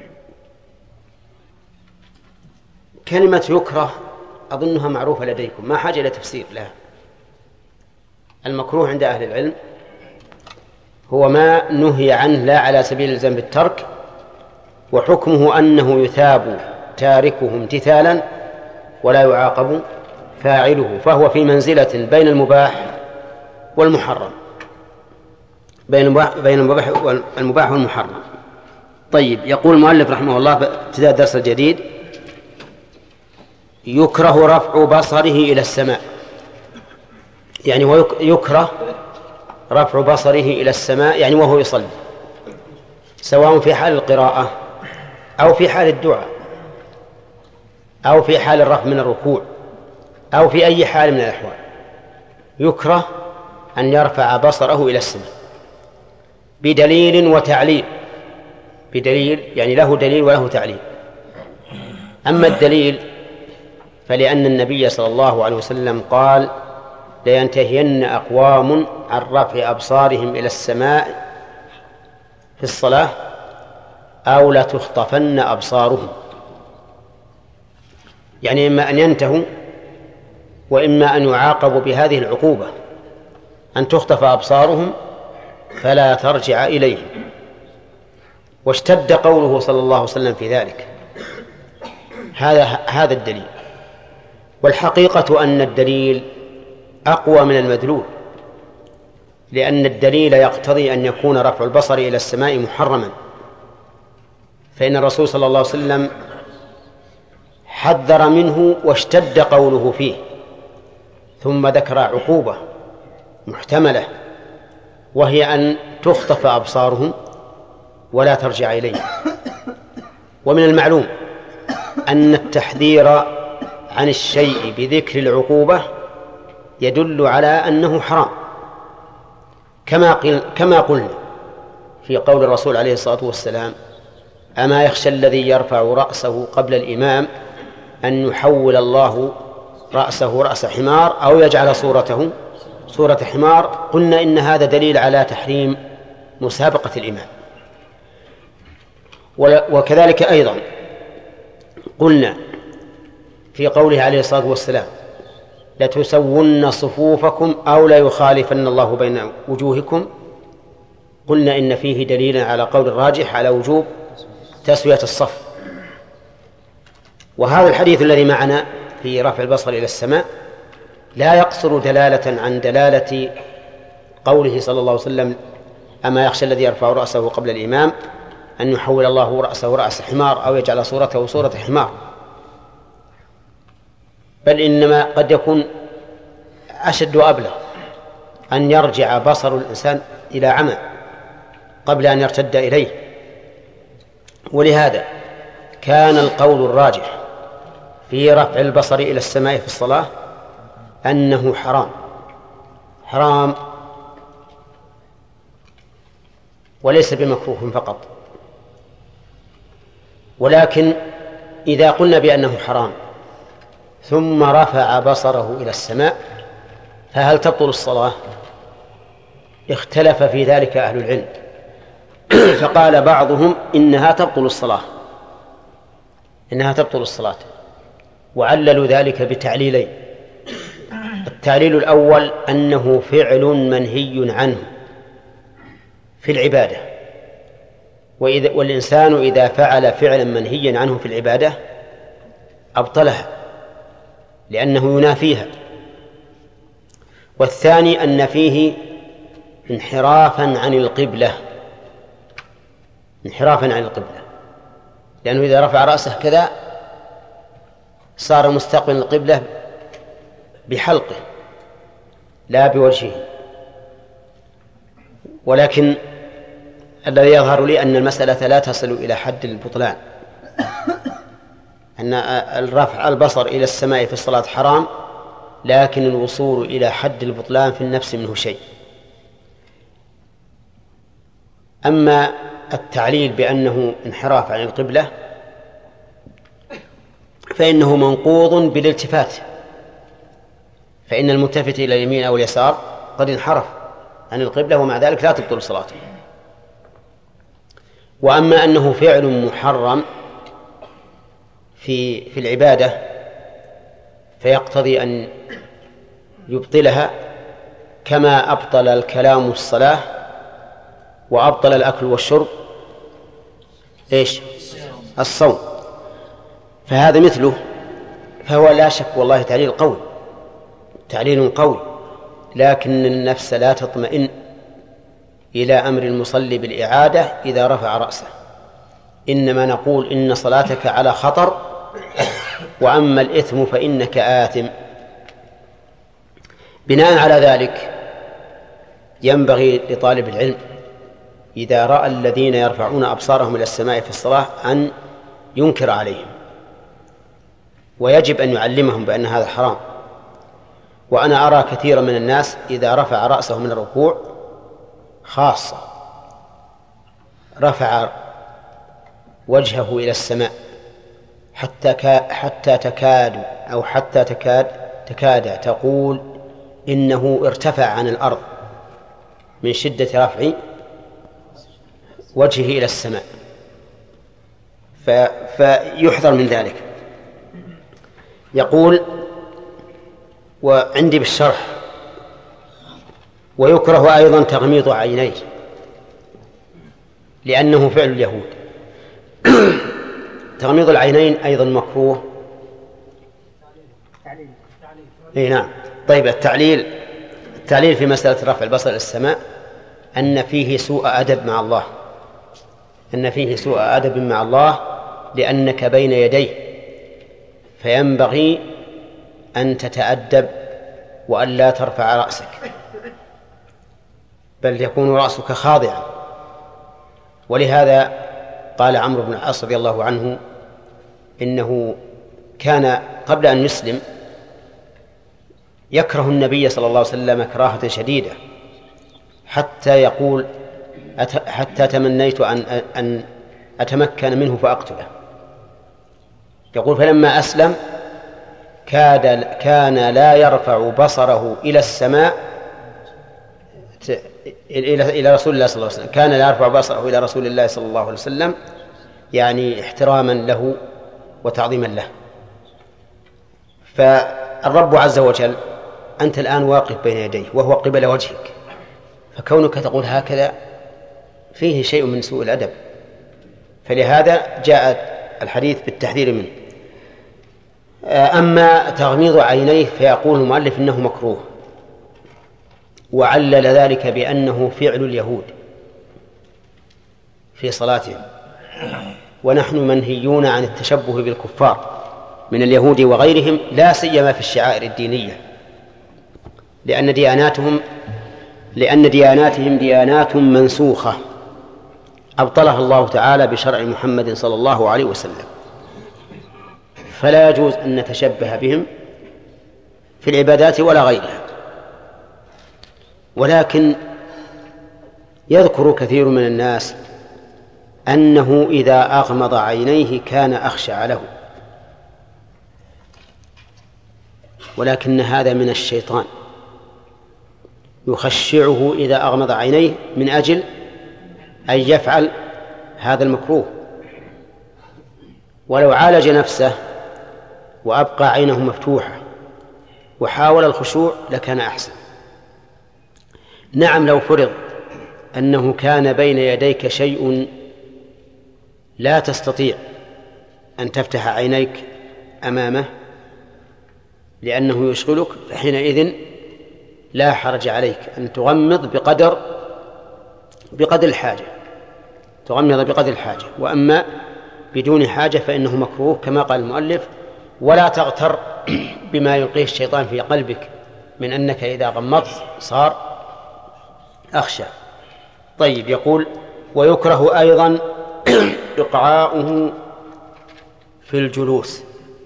كلمة يكره أظنها معروفة لديكم، ما حاجة إلى تفسير لها. المكروه عند أهل العلم هو ما نهي عنه لا على سبيل الزم بالترك، وحكمه أنه يثاب تاركه امتثالا ولا يعاقب فاعله، فهو في منزلة بين المباح والمحرم، بين المباح والمباح والمحرم. طيب، يقول المؤلف رحمه الله ابتداء الدرس الجديد: يكره رفع بصره إلى السماء، يعني ويكره رفع بصره إلى السماء يعني وهو يصلي، سواء في حال القراءة أو في حال الدعاء أو في حال الرفع من الركوع أو في أي حال من الأحوال، يكره أن يرفع بصره إلى السماء بدليل وتعليل. بدليل يعني له دليل وله تعليل. أما الدليل فلأن النبي صلى الله عليه وسلم قال: لينتهين أقوام عن رفع أبصارهم إلى السماء في الصلاة أو لتخطفن أبصارهم، يعني إما أن ينتهوا وإما أن يعاقبوا بهذه العقوبة، أن تخطف أبصارهم فلا ترجع إليهم. واشتد قوله صلى الله عليه وسلم في ذلك. هذا هذا الدليل. والحقيقة أن الدليل أقوى من المدلول، لأن الدليل يقتضي أن يكون رفع البصر إلى السماء محرما، فإن الرسول صلى الله عليه وسلم حذر منه واشتد قوله فيه، ثم ذكر عقوبة محتملة وهي أن تخطف أبصارهم ولا ترجع إليه. ومن المعلوم أن التحذير عن الشيء بذكر العقوبة يدل على أنه حرام، كما كما قلنا في قول الرسول عليه الصلاة والسلام: أما يخشى الذي يرفع رأسه قبل الإمام أن يحول الله رأسه رأس حمار أو يجعل صورته صورة حمار. قلنا إن هذا دليل على تحريم مسابقة الإمام. وكذلك أيضا قلنا في قوله عليه الصلاة والسلام: لتسون صفوفكم أو لا يخالفن الله بين وجوهكم، قلنا إن فيه دليل على قول الراجح على وجوب تسوية الصف. وهذا الحديث الذي معنا في رفع البصر إلى السماء لا يقصر دلالة عن دلالة قوله صلى الله عليه وسلم: أما يخشى الذي يرفع رأسه قبل الإمام أن يحول الله رأسه رأس حمار أو يجعل صورته صورة حمار، بل إنما قد يكون أشد وأبلغ أن يرجع بصر الإنسان إلى عمى قبل أن يرتد إليه. ولهذا كان القول الراجح في رفع البصر إلى السماء في الصلاة أنه حرام حرام وليس بمكروه فقط. ولكن إذا قلنا بأنه حرام ثم رفع بصره إلى السماء فهل تبطل الصلاة؟ اختلف في ذلك أهل العلم، فقال بعضهم إنها تبطل الصلاة إنها تبطل الصلاة وعللوا ذلك بتعليلين. التعليل الأول أنه فعل منهي عنه في العبادة، وإذا والإنسان إذا فعل فعلا منهيا عنه في العبادة أبطلها لأنه ينافيها. والثاني أن فيه انحرافا عن القبلة انحرافا عن القبلة لأنه إذا رفع رأسه كذا صار مستقبل القبلة بحلقه لا بوجهه. ولكن الذي يظهر لي أن المسألة لا تصل إلى حد البطلان، أن الرفع البصر إلى السماء في الصلاة حرام، لكن الوصول إلى حد البطلان في النفس منه شيء. أما التعليل بأنه انحراف عن القبلة فإنه منقوض بالالتفات، فإن الملتفت إلى اليمين أو اليسار قد انحرف عن القبلة ومع ذلك لا تبطل صلاته. وأما أنه فعل محرم في في العبادة فيقتضي أن يبطلها كما أبطل الكلام الصلاة وأبطل الأكل والشرب إيش الصوم، فهذا مثله، فهو لا شك والله تعليل قوي تعليل قوي، لكن النفس لا تطمئن إلى أمر المصلي بالإعادة إذا رفع رأسه، إنما نقول إن صلاتك على خطر، وأما الإثم فإنك آثم. بناء على ذلك ينبغي لطالب العلم إذا رأى الذين يرفعون أبصارهم إلى السماء في الصلاة أن ينكر عليهم، ويجب أن يعلمهم بأن هذا حرام. وأنا أرى كثيرا من الناس إذا رفع رأسه من الركوع خاصة رفع وجهه إلى السماء حتى حتى تكاد أو حتى تكاد تكاد تقول إنه ارتفع عن الأرض من شدة رفع وجهه إلى السماء، فيحذر من ذلك. يقول وعندي بالشرح: ويكره أيضا تغميض عينيه لأنه فعل اليهود. تغميض العينين أيضا مكروه. إيه نعم. طيب التعليل التعليل في مسألة رفع البصر إلى السماء أن فيه سوء أدب مع الله أن فيه سوء أدب مع الله لأنك بين يديه، فينبغي أن تتأدب وأن لا ترفع رأسك، بل يكون رأسك خاضعا. ولهذا قال عمرو بن العاص رضي الله عنه إنه كان قبل أن يسلم يكره النبي صلى الله عليه وسلم كراهة شديدة، حتى يقول حتى تمنيت أن أن أتمكن منه فأقتله. يقول فلما أسلم كاد كان لا يرفع بصره إلى السماء إلى إلى رسول الله صلى الله عليه وسلم، كان لا يرفع بصره إلى رسول الله صلى الله عليه وسلم، يعني احتراما له وتعظيما له. فالرب عز وجل أنت الآن واقف بين يديه وهو قبل وجهك، فكونك تقول هكذا فيه شيء من سوء الأدب، فلهذا جاء الحديث بالتحذير منه. أما تغميض عينيه فيقول المؤلف إنه مكروه، وعلل ذلك بأنه فعل اليهود في صلاتهم، ونحن منهيون عن التشبه بالكفار من اليهود وغيرهم، لا سيما في الشعائر الدينية، لأن دياناتهم لأن دياناتهم ديانات منسوخة أبطلها الله تعالى بشرع محمد صلى الله عليه وسلم، فلا يجوز أن نتشبه بهم في العبادات ولا غيرها. ولكن يذكر كثير من الناس أنه إذا أغمض عينيه كان أخشع له، ولكن هذا من الشيطان، يخشعه إذا أغمض عينيه من أجل أن يفعل هذا المكروه. ولو عالج نفسه وأبقى عينه مفتوحة وحاول الخشوع لكان أحسن. نعم، لو فرض أنه كان بين يديك شيء لا تستطيع أن تفتح عينيك أمامه لأنه يشغلك، فحينئذ لا حرج عليك أن تغمض بقدر بقدر الحاجة تغمض بقدر الحاجة. وأما بدون حاجة فإنه مكروه كما قال المؤلف: ولا تغتر بما يلقيه الشيطان في قلبك من أنك إذا غمضت صار أخشى. طيب، يقول: ويكره أيضا إقعاؤه في الجلوس،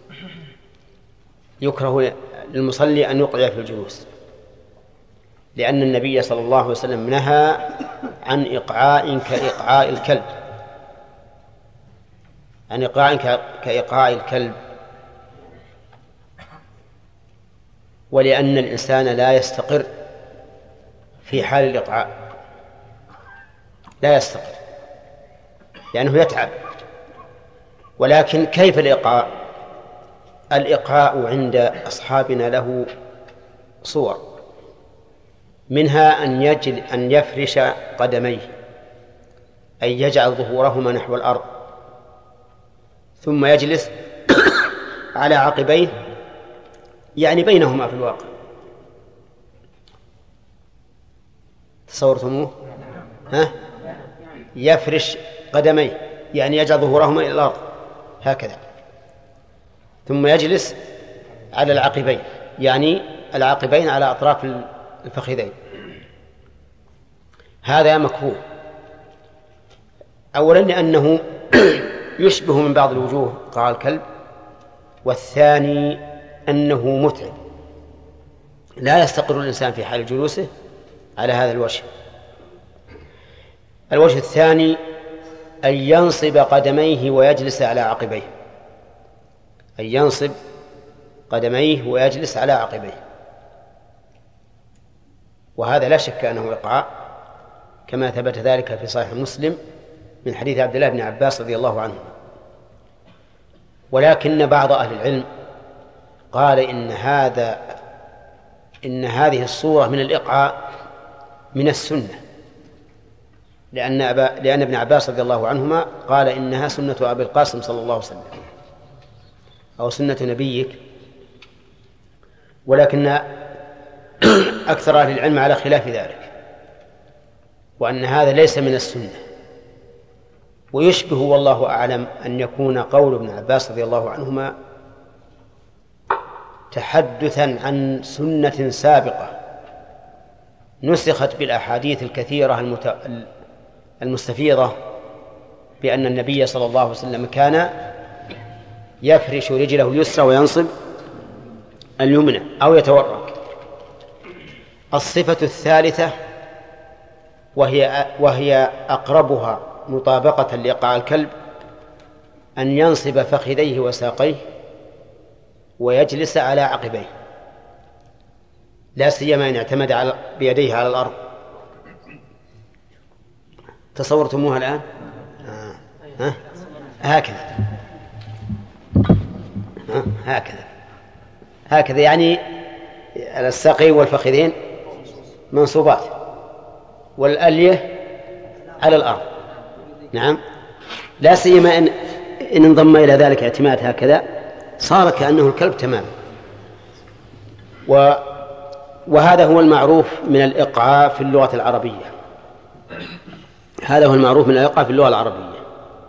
يكره للمصلي أن يقعد في الجلوس، لأن النبي صلى الله عليه وسلم نهى عن إقعاء كإقعاء الكلب عن إقعاء كإقعاء الكلب ولأن الإنسان لا يستقر في حال الإقعاء لا يستقر لأنه يتعب. ولكن كيف الإقعاء؟ الإقعاء عند أصحابنا له صور، منها أن يجل أن يفرش قدميه أي يجعل ظهورهما نحو الأرض ثم يجلس على عقبيه يعني بينهما في الواقع. تصورتموه؟ ها؟ يفرش قدميه يعني يجعل ظهورهما إلى الأرض هكذا ثم يجلس على العقبين يعني العقبين على أطراف الفخذين. هذا مكروه أولا لأنه يشبه من بعض الوجوه قاع الكلب، والثاني أنه متعب لا يستقر الإنسان في حال جلوسه على هذا الوجه. الوجه الثاني أن ينصب قدميه ويجلس على عقبيه، أن ينصب قدميه ويجلس على عقبيه، وهذا لا شك أنه إقعاء كما ثبت ذلك في صحيح مسلم من حديث عبد الله بن عباس رضي الله عنه. ولكن بعض أهل العلم قال إن هذا إن هذه الصورة من الإقعاء من السنة، لأن أبا لأن ابن عباس رضي الله عنهما قال إنها سنة أبي القاسم صلى الله عليه وسلم أو سنة نبيك. ولكن أكثر أهل العلم على خلاف ذلك، وأن هذا ليس من السنة، ويشبه والله أعلم أن يكون قول ابن عباس رضي الله عنهما تحدثا عن سنة سابقة نسخت بالأحاديث الكثيرة المستفيضة بأن النبي صلى الله عليه وسلم كان يفرش رجله اليسرى وينصب اليمنى أو يتورك. الصفة الثالثة وهي, وهي أقربها مطابقة لإقعاء الكلب أن ينصب فخذيه وساقيه ويجلس على عقبيه، لا سيما إن اعتمد على بيديه على الأرض. تصورتموها الآن؟ آه. ها؟ هكذا ها؟ هكذا هكذا يعني الساقين والفخذين منصوبات والألية على الأرض. نعم، لا سيما إن, إن انضم إلى ذلك اعتماد هكذا صار كأنه الكلب تماما. و وهذا هو المعروف من الإقعاء في اللغة العربية، هذا هو المعروف من الإقعاء في اللغة العربية.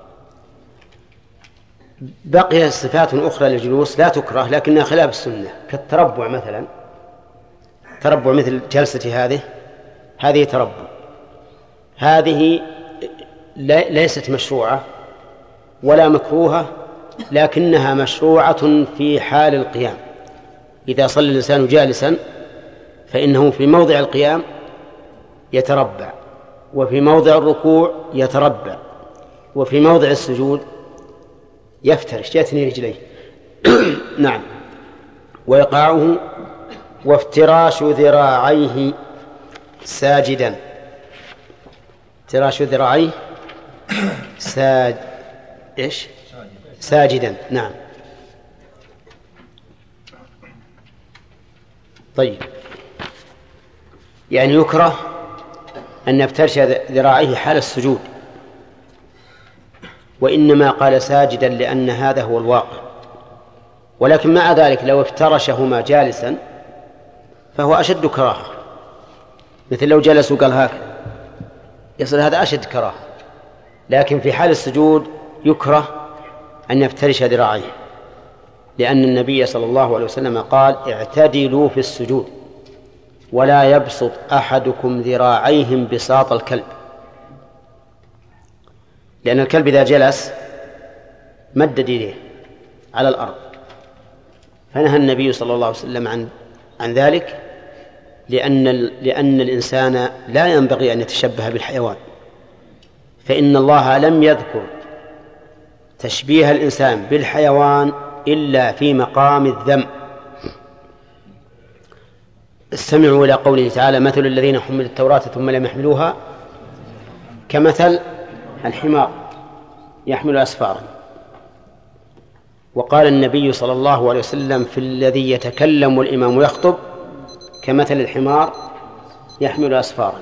بقي صفات أخرى للجلوس لا تكره لكنها خلاف السنة، كالتربع مثلا، تربع مثل جلسة هذه هذه تربع، هذه ليست مشروعة ولا مكروهة، لكنها مشروعة في حال القيام. إذا صلى الإنسان جالسا فإنه في موضع القيام يتربع، وفي موضع الركوع يتربع، وفي موضع السجود يفترش يثني رجليه. نعم. وإيقاعه وافتراش ذراعيه ساجدا، افتراش ذراعيه ساج إيش ساجدا. نعم. طيب، يعني يكره أن يفترش ذراعيه حال السجود، وإنما قال ساجدا لأن هذا هو الواقع. ولكن مع ذلك لو افترشهما جالسا فهو أشد كراهة، مثل لو جلسوا قال هكذا يصل هذا أشد كراهة. لكن في حال السجود يكره أن يفترش ذراعيه، لأن النبي صلى الله عليه وسلم قال اعتدلوا في السجود ولا يبسط أحدكم ذراعيه بساط الكلب، لأن الكلب إذا جلس مد يديه على الأرض، فنهى النبي صلى الله عليه وسلم عن عن ذلك، لأن لأن الإنسان لا ينبغي أن يتشبه بالحيوان، فإن الله لم يذكر تشبيه الإنسان بالحيوان إلا في مقام الذم. استمعوا إلى قوله تعالى مثل الذين حملوا التوراة ثم لم يحملوها كمثل الحمار يحمل أسفارا. وقال النبي صلى الله عليه وسلم في الذي يتكلم والإمام يخطب كمثل الحمار يحمل أسفارا.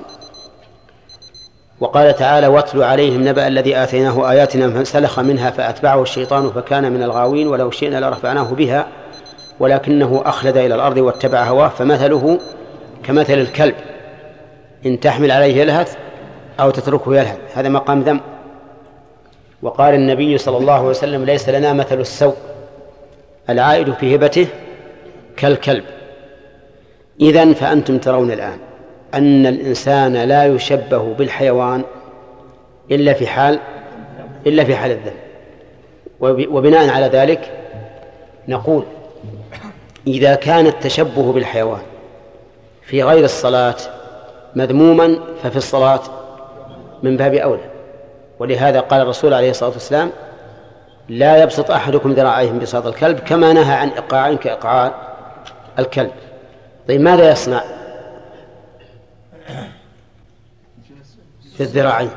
وقال تعالى واتل عليهم نبأ الذي آتيناه آياتنا فانسلخ منها فأتبعه الشيطان فكان من الغاوين ولو شئنا لرفعناه بها ولكنه أخلد إلى الأرض واتبع هواه فمثله كمثل الكلب إن تحمل عليه يلهث أو تتركه يلهث. هذا مقام ذم. وقال النبي صلى الله عليه وسلم ليس لنا مثل السوء العائد في هبته كالكلب. إذن فأنتم ترون الآن أن الإنسان لا يشبه بالحيوان إلا في حال إلا في حال الذم. وبناء على ذلك نقول إذا كان التشبه بالحيوان في غير الصلاة مذموما ففي الصلاة من باب أولى. ولهذا قال الرسول عليه الصلاة والسلام لا يبسط أحدكم ذراعيه بساط الكلب كما نهى عن إقعاء كإقعاء الكلب. طيب ماذا يصنع في الذراعين؟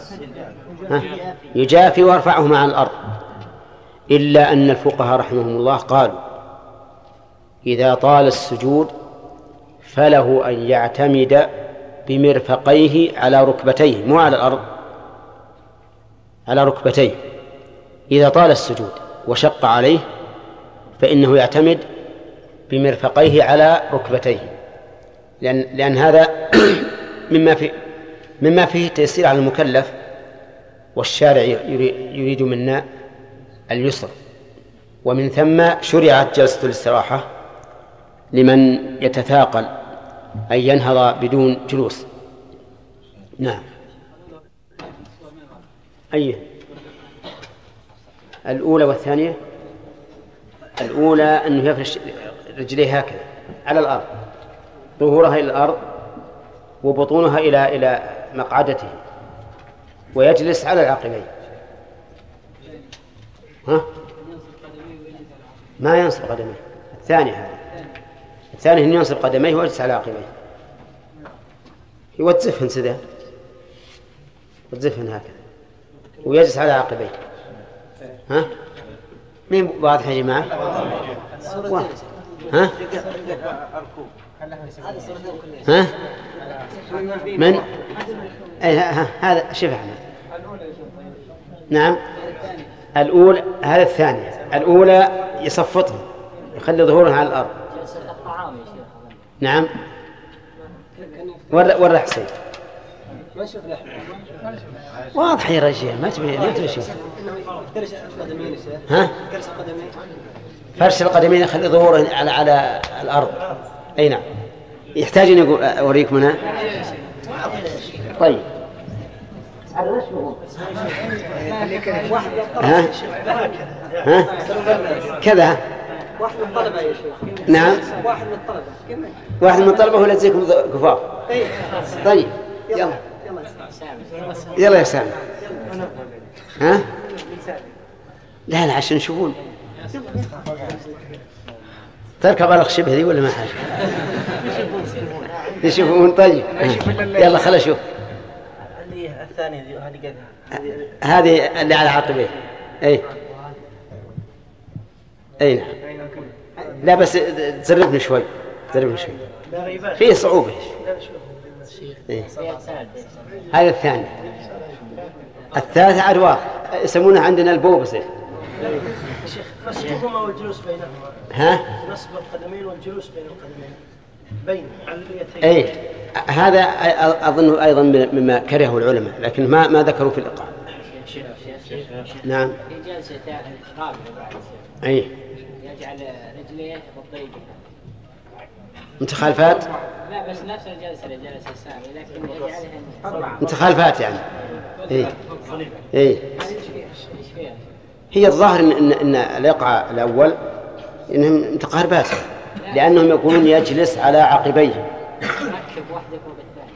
يجافي ويرفعهما عن الأرض. إلا أن الفقهاء رحمهم الله قالوا إذا طال السجود فله أن يعتمد بمرفقيه على ركبتيه مو على الأرض، على ركبتيه. إذا طال السجود وشق عليه فإنه يعتمد بمرفقيه على ركبتيه، لأن, لأن هذا مما في مما فيه تيسير على المكلف، والشارع يريد منا اليسر. ومن ثم شرعت جلسة الاستراحة لمن يتثاقل أن ينهض بدون جلوس. نعم. أيه الأولى والثانية؟ الأولى أنه يفرش رجليه هكذا على الأرض، ظهورها إلى الأرض وبطونها إلى إلى مقعدته، ويجلس على العقبين. ها؟ ما ينصب قدميه. الثاني هذا الثاني أن ينصب قدميه ويجلس على عقبيه، يوزفهن سده يوزفهن هكذا ويجلس على عقبيه. ها؟ مين واضح يا جماعة؟ ها؟ ها؟ من؟ أي هذا شوف أحمد. نعم الأولى، هذا الثانية. الأولى يصفطها يخلي ظهورها على الأرض. نعم ورا حسين واضح يا رجال، ما تبي ما تبي شيء. ها؟ فرش القدمين يخلي ظهوره على على الأرض. أي نعم. يحتاج أن يقول أوريكم هنا. طيب ها؟ ها؟ كذا. واحد من الطلبة يا شيخ. نعم. واحد من الطلبة. واحد من الطلبة ولا تزيكم كفار. طيب يلا يلا يا سامي. ها؟ لا لا عشان نشوفون. تركب على الشبه ذي ولا ما حاجة؟ يشوفون. طيب يلا خلنا نشوف. الثانية هذه قد هذه اللي على عقبيه. اي اي نعم. لا بس تزربني شوي تزربني شوي فيه صعوبة. إيه؟ هذا الثاني. الثالثة عدوار يسمونها عندنا البوبسة. شيخ نصبهما والجلوس بينهما. ها؟ نصب القدمين والجلوس بين القدمين بين على اليتين. اي هذا اظن ايضا مما كرهه العلماء، لكن ما ما ذكروا في الايقاع. نعم. في جلسة الرابعة اي يجعل رجليه بالضيق. متخالفات؟ لا بس نفس الجلسة اللي جلس السامي لكن يجعلها متخالفات يعني. اي اي هي الظاهر ان ان الايقاع الاول انهم متقاربات، لانهم يقولون يجلس على عقبيه. ركب واحدة فوق الثانية.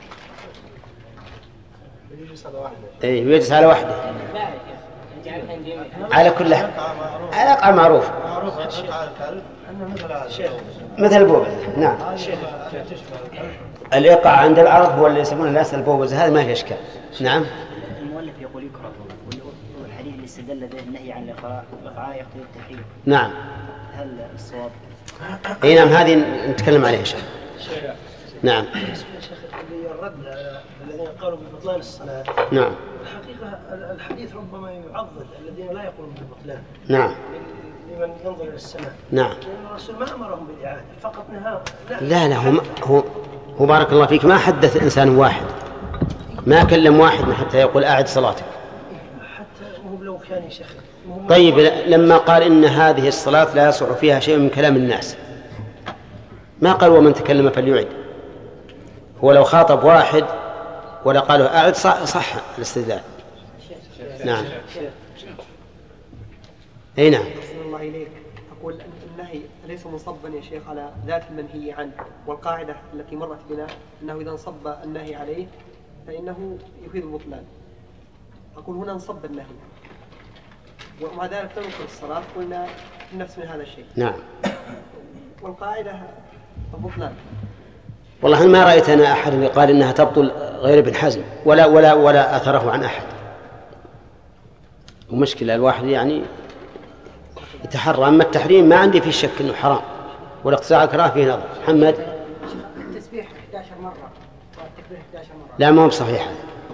اي ويجلس على واحده. على كل حال الايقاع معروف. مثل البوبزة. نعم. الإيقاع عند العرب هو اللي يسمونه الأسل البوبزة، هذا ما في إشكال. نعم. المؤلف يقول يكره، والحديث اللي استدل به النهي عن الإقراء يقتضي التحريم. نعم. هل الصواب؟ اي نعم، هذه نتكلم عليها شيخ. نعم. الرد على الذين قالوا ببطلان الصلاة. نعم. الحقيقة الحديث ربما يعضد الذين لا يقولون بالبطلان. نعم. لمن ينظر إلى السماء. نعم. لأن الرسول ما أمرهم بالإعادة، فقط نهاهم. لا لا هو هو هو بارك الله فيك، ما حدث إنسان واحد، ما كلم واحد حتى يقول أعد صلاتك. حتى هو لو كان يا شيخ. طيب لما قال إن هذه الصلاة لا يصح فيها شيء من كلام الناس، ما قال ومن تكلم فليعد. هو لو خاطب واحد ولا قاله أعد صح, صح الاستدلال. نعم. أي نعم. الله إليك، أقول النهي ليس منصبا يا شيخ على ذات المنهي عنه، والقاعدة التي مرت بنا أنه إذا انصب النهي عليه فإنه يفيد البطلان. أقول هنا انصب النهي ومع ذلك تنكر الصلاة، قلنا نفس من هذا الشيء. نعم. والقاعدة البطلان. والله أنا ما رأيت أنا أحد قال إنها تبطل غير ابن حزم ولا ولا ولا أثره عن أحد. ومشكلة الواحد يعني يتحرى. أما التحريم ما عندي فيه شك إنه حرام، والاقتصاع الكراهة فيه نظر. محمد. التسبيح إحدى عشرة مرة والتكبير إحدى عشرة مرة. لا ما هو بصحيح،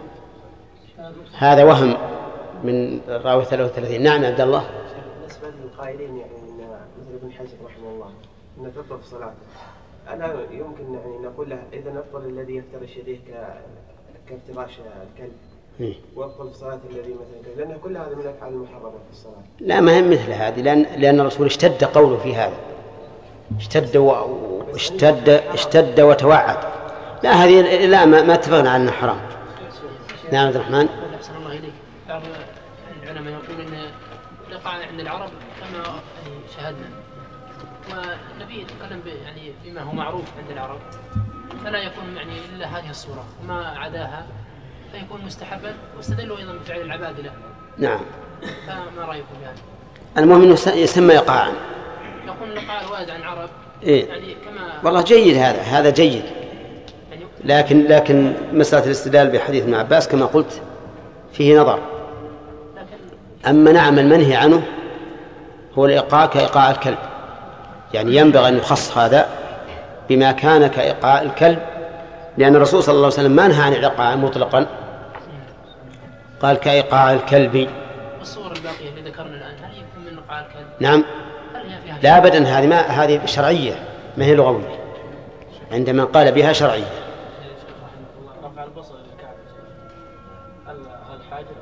هذا وهم من راوي ثلاثة وثلاثين. نعم عبد الله. بالنسبة للقائلين يعني إن مثل ابن حزم رحمه الله إن تبطل صلاته، أنا يمكن يعني نقول له إذا أفضل الذي يفترش يديه كافتراش الكلب، وأفضل صلاة الذي مثلا، لأن كل هذا من الأفعال المحرمة في الصلاة. لا ما هي مثل هذه، لأن لأن الرسول اشتد قوله في هذا، اشتد واشتد اشتد وتوعد. لا هذه لا ما, ما اتفقنا على أنها حرام. نعم عبد الرحمن. أحسن الله إليك. بعض العلماء يقول أن الإيقاع عند العرب كما شاهدنا، والنبي يتكلم يعني بما هو معروف عند العرب، فلا يكون يعني إلا هذه الصورة، وما عداها فيكون مستحبا، واستدلوا أيضا بفعل العبادلة. نعم. فما رأيكم يعني؟ المهم أنه يسمى إيقاعا. يقول الإيقاع الوارد عن العرب. إيه؟ يعني كما والله جيد هذا، هذا جيد. لكن لكن مسألة الاستدلال بحديث ابن عباس كما قلت فيه نظر. أما نعم المنهي عنه هو الإيقاع كإيقاع الكلب، يعني ينبغي أن يخص هذا بما كان كإيقاع الكلب، لأن الرسول صلى الله عليه وسلم ما نهى عن الإيقاع مطلقا، قال كإيقاع الكلب. والصور الباقية اللي ذكرنا الآن هل يكون من إيقاع الكلب؟ نعم. لا أبدا، هذه ما هذه شرعية ما هي لغوية، عندما قال بها شرعية. رفع البصر للكعبة الحاجة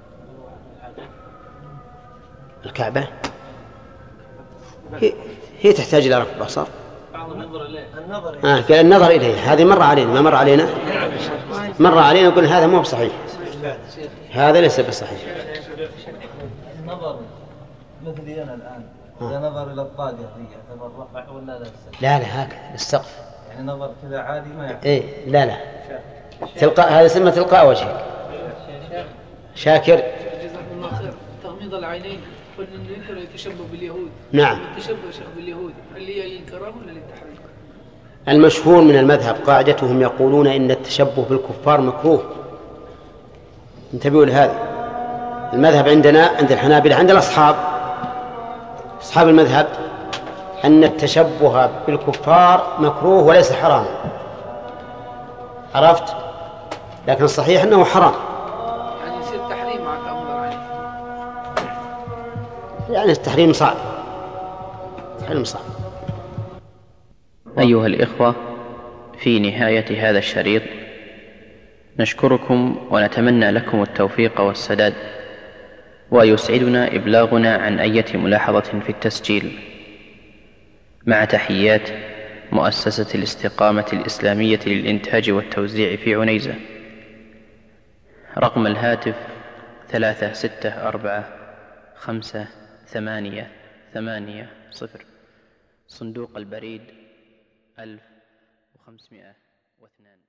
الكعبة هي, هي تحتاج إلى رفع البصر. النظر إليه. آه قال النظر إليه، هذه مر علينا ما مر علينا مر علينا نقول هذا مو بصحيح، هذا ليس بصحيح. النظر مثلي أنا الآن إذا نظر إلى الطاقة يعتبر رفع ولا لا؟ لا لا هكذا السقف، يعني نظر كذا عادي ما يعتبر. إيه لا لا تلقاء، هذا اسمه تلقاء وجهك. شاكر. جزاكم الله خير. تغميض العينين قلنا إنه ينكر يتشبه باليهود. نعم. التشبه شيخ باليهود هل هي للكراهة ولا للتحريم؟ المشهور من المذهب قاعدتهم يقولون إن التشبه بالكفار مكروه. انتبهوا لهذا المذهب عندنا عند الحنابلة، عند الأصحاب أصحاب المذهب أن التشبه بالكفار مكروه وليس حرام. عرفت؟ لكن الصحيح أنه حرام. يعني يصير تحريم مع تأمل العين. يعني التحريم صعب، التحريم صعب. أيها الإخوة، في نهاية هذا الشريط نشكركم ونتمنى لكم التوفيق والسداد، ويسعدنا إبلاغنا عن أي ملاحظة في التسجيل. مع تحيات مؤسسة الاستقامة الإسلامية للإنتاج والتوزيع في عنيزة. رقم الهاتف ثلاثة ستة أربعة خمسة ثمانية ثمانية صفر. صندوق البريد ألف وخمسمائة واثنان.